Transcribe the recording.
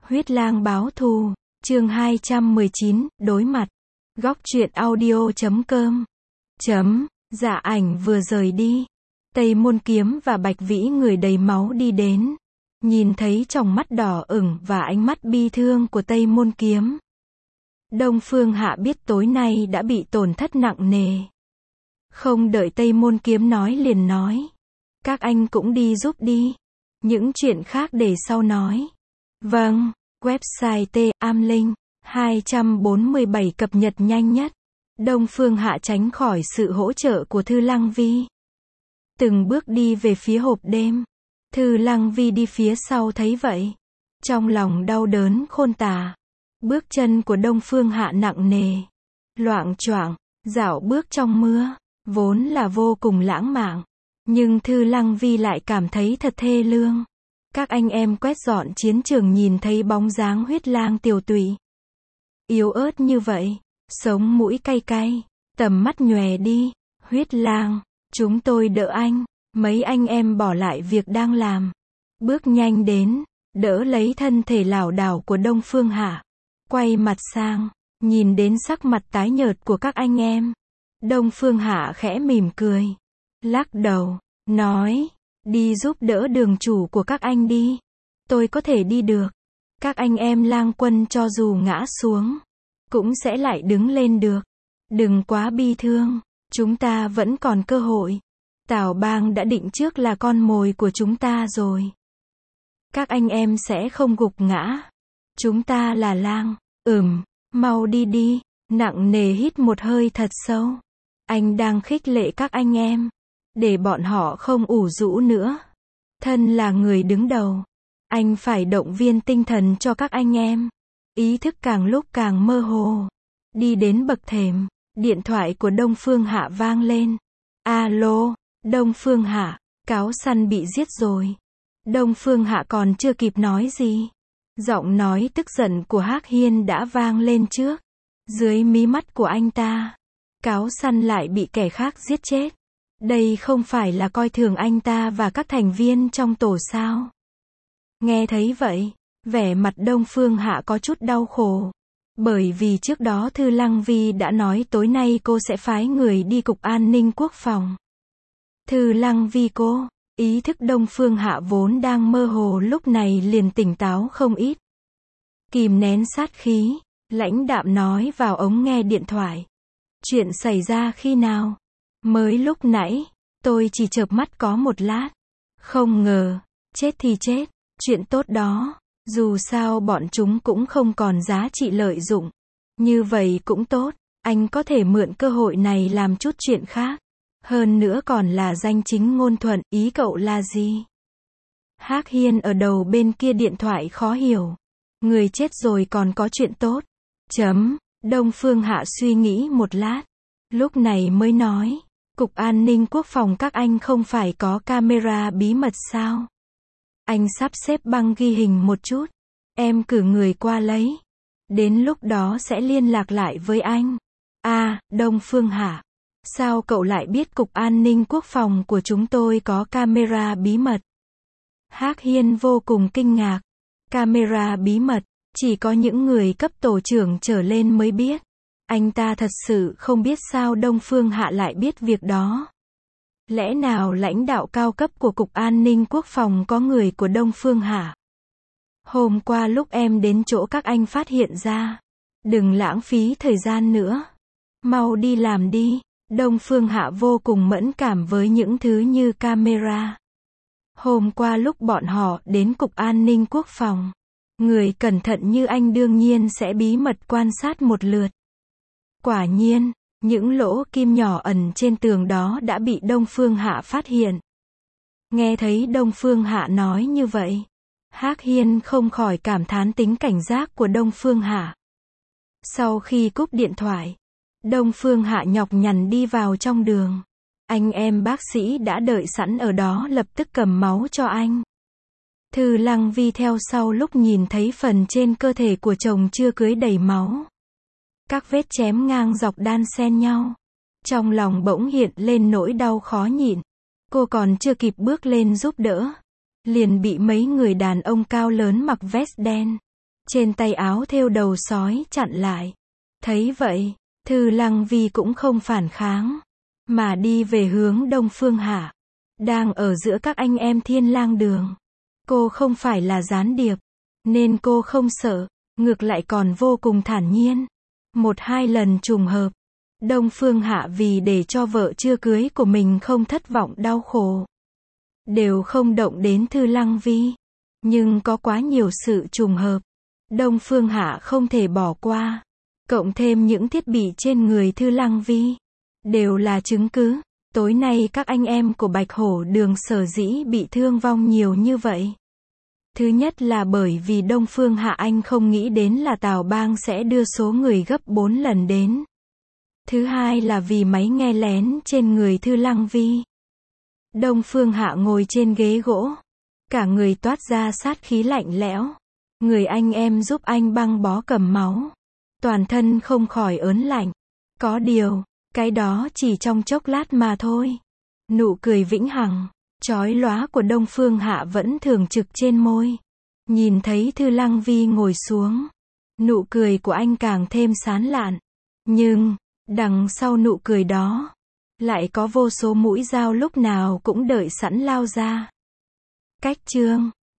Huyết lang báo thù, chương 219, đối mặt. Góc truyện audio.com. Dạ Ảnh vừa rời đi. Tây Môn Kiếm và Bạch Vĩ người đầy máu đi đến. Nhìn thấy tròng mắt đỏ ửng và ánh mắt bi thương của Tây Môn Kiếm. Đông Phương Hạ biết tối nay đã bị tổn thất nặng nề. Không đợi Tây Môn Kiếm nói liền nói. Các anh cũng đi giúp đi. Những chuyện khác để sau nói. Vâng, website T-Am-Linh 247 cập nhật nhanh nhất. Đông Phương Hạ tránh khỏi sự hỗ trợ của Thư Lăng Vi. Từng bước đi về phía hộp đêm. Thư Lăng Vi đi phía sau thấy vậy. Trong lòng đau đớn khôn tả. Bước chân của Đông Phương Hạ nặng nề. Loạng choạng, dạo bước trong mưa. Vốn là vô cùng lãng mạn. Nhưng Thư Lăng Vi lại cảm thấy thật thê lương. Các anh em quét dọn chiến trường nhìn thấy bóng dáng huyết lang tiều tụy. Yếu ớt như vậy. Sống mũi cay cay. Tầm mắt nhòe đi. Huyết lang, chúng tôi đỡ anh. Mấy anh em bỏ lại việc đang làm. Bước nhanh đến. Đỡ lấy thân thể lảo đảo của Đông Phương Hạ. Quay mặt sang. Nhìn đến sắc mặt tái nhợt của các anh em. Đông Phương Hạ khẽ mỉm cười. Lắc đầu. Nói. Đi giúp đỡ đường chủ của các anh đi. Tôi có thể đi được. Các anh em lang quân cho dù ngã xuống. Cũng sẽ lại đứng lên được. Đừng quá bi thương. Chúng ta vẫn còn cơ hội. Tào Bang đã định trước là con mồi của chúng ta rồi. Các anh em sẽ không gục ngã. Chúng ta là lang. Mau đi đi. Nặng nề hít một hơi thật sâu. Anh đang khích lệ các anh em. Để bọn họ không ủ rũ nữa. Thân là người đứng đầu. Anh phải động viên tinh thần cho các anh em. Ý thức càng lúc càng mơ hồ. Đi đến bậc thềm. Điện thoại của Đông Phương Hạ vang lên. Alo, Đông Phương Hạ, cáo săn bị giết rồi. Đông Phương Hạ còn chưa kịp nói gì. Giọng nói tức giận của Hắc Hiên đã vang lên trước. Dưới mí mắt của anh ta. Cáo săn lại bị kẻ khác giết chết. Đây không phải là coi thường anh ta và các thành viên trong tổ sao? Nghe thấy vậy, vẻ mặt Đông Phương Hạ có chút đau khổ. Bởi vì trước đó Thư Lăng Vi đã nói tối nay cô sẽ phái người đi Cục An ninh Quốc phòng. Thư Lăng Vi cô, ý thức Đông Phương Hạ vốn đang mơ hồ lúc này liền tỉnh táo không ít. Kìm nén sát khí, lãnh đạm nói vào ống nghe điện thoại. Chuyện xảy ra khi nào? Mới lúc nãy, tôi chỉ chợp mắt có một lát. Không ngờ, chết thì chết, chuyện tốt đó. Dù sao bọn chúng cũng không còn giá trị lợi dụng. Như vậy cũng tốt, anh có thể mượn cơ hội này làm chút chuyện khác. Hơn nữa còn là danh chính ngôn thuận, ý cậu là gì? Hắc Hiên ở đầu bên kia điện thoại khó hiểu. Người chết rồi còn có chuyện tốt. Đông Phương Hạ suy nghĩ một lát. Lúc này mới nói. Cục An ninh Quốc phòng các anh không phải có camera bí mật sao? Anh sắp xếp băng ghi hình một chút. Em cử người qua lấy. Đến lúc đó sẽ liên lạc lại với anh. Đông Phương Hạ. Sao cậu lại biết Cục An ninh Quốc phòng của chúng tôi có camera bí mật? Hắc Hiên vô cùng kinh ngạc. Camera bí mật, chỉ có những người cấp tổ trưởng trở lên mới biết. Anh ta thật sự không biết sao Đông Phương Hạ lại biết việc đó. Lẽ nào lãnh đạo cao cấp của Cục An ninh Quốc phòng có người của Đông Phương Hạ? Hôm qua lúc em đến chỗ các anh phát hiện ra. Đừng lãng phí thời gian nữa. Mau đi làm đi. Đông Phương Hạ vô cùng mẫn cảm với những thứ như camera. Hôm qua lúc bọn họ đến Cục An ninh Quốc phòng. Người cẩn thận như anh đương nhiên sẽ bí mật quan sát một lượt. Quả nhiên, những lỗ kim nhỏ ẩn trên tường đó đã bị Đông Phương Hạ phát hiện. Nghe thấy Đông Phương Hạ nói như vậy, Hắc Hiên không khỏi cảm thán tính cảnh giác của Đông Phương Hạ. Sau khi cúp điện thoại, Đông Phương Hạ nhọc nhằn đi vào trong đường. Anh em bác sĩ đã đợi sẵn ở đó lập tức cầm máu cho anh. Thư Lăng Vi theo sau lúc nhìn thấy phần trên cơ thể của chồng chưa cưới đầy máu. Các vết chém ngang dọc đan xen nhau. Trong lòng bỗng hiện lên nỗi đau khó nhịn. Cô còn chưa kịp bước lên giúp đỡ. Liền bị mấy người đàn ông cao lớn mặc vest đen. trên tay áo thêu đầu sói chặn lại. Thấy vậy, Thư Lăng Vi cũng không phản kháng, mà đi về hướng Đông Phương Hạ, đang ở giữa các anh em Thiên Lang Đường. Cô không phải là gián điệp, nên cô không sợ, ngược lại còn vô cùng thản nhiên. Một hai lần trùng hợp, Đông Phương Hạ vì để cho vợ chưa cưới của mình không thất vọng đau khổ, đều không động đến Thư Lăng Vi. Nhưng có quá nhiều sự trùng hợp, Đông Phương Hạ không thể bỏ qua. Cộng thêm những thiết bị trên người Thư Lăng Vi, đều là chứng cứ. Tối nay các anh em của Bạch Hổ Đường sở dĩ bị thương vong nhiều như vậy. Thứ nhất là bởi vì Đông Phương Hạ Anh không nghĩ đến là Tào Bang sẽ đưa số người gấp 4 lần đến. Thứ hai là vì máy nghe lén trên người Thư Lăng Vi. Đông Phương Hạ ngồi trên ghế gỗ, cả người toát ra sát khí lạnh lẽo. Người anh em giúp anh băng bó cầm máu, toàn thân không khỏi ớn lạnh. Có điều, cái đó chỉ trong chốc lát mà thôi. Nụ cười vĩnh hằng, chói lóa của Đông Phương Hạ vẫn thường trực trên môi. Nhìn thấy Thư Lăng Vi ngồi xuống, nụ cười của anh càng thêm sán lạn. Nhưng, đằng sau nụ cười đó, lại có vô số mũi dao lúc nào cũng đợi sẵn lao ra. Cách chương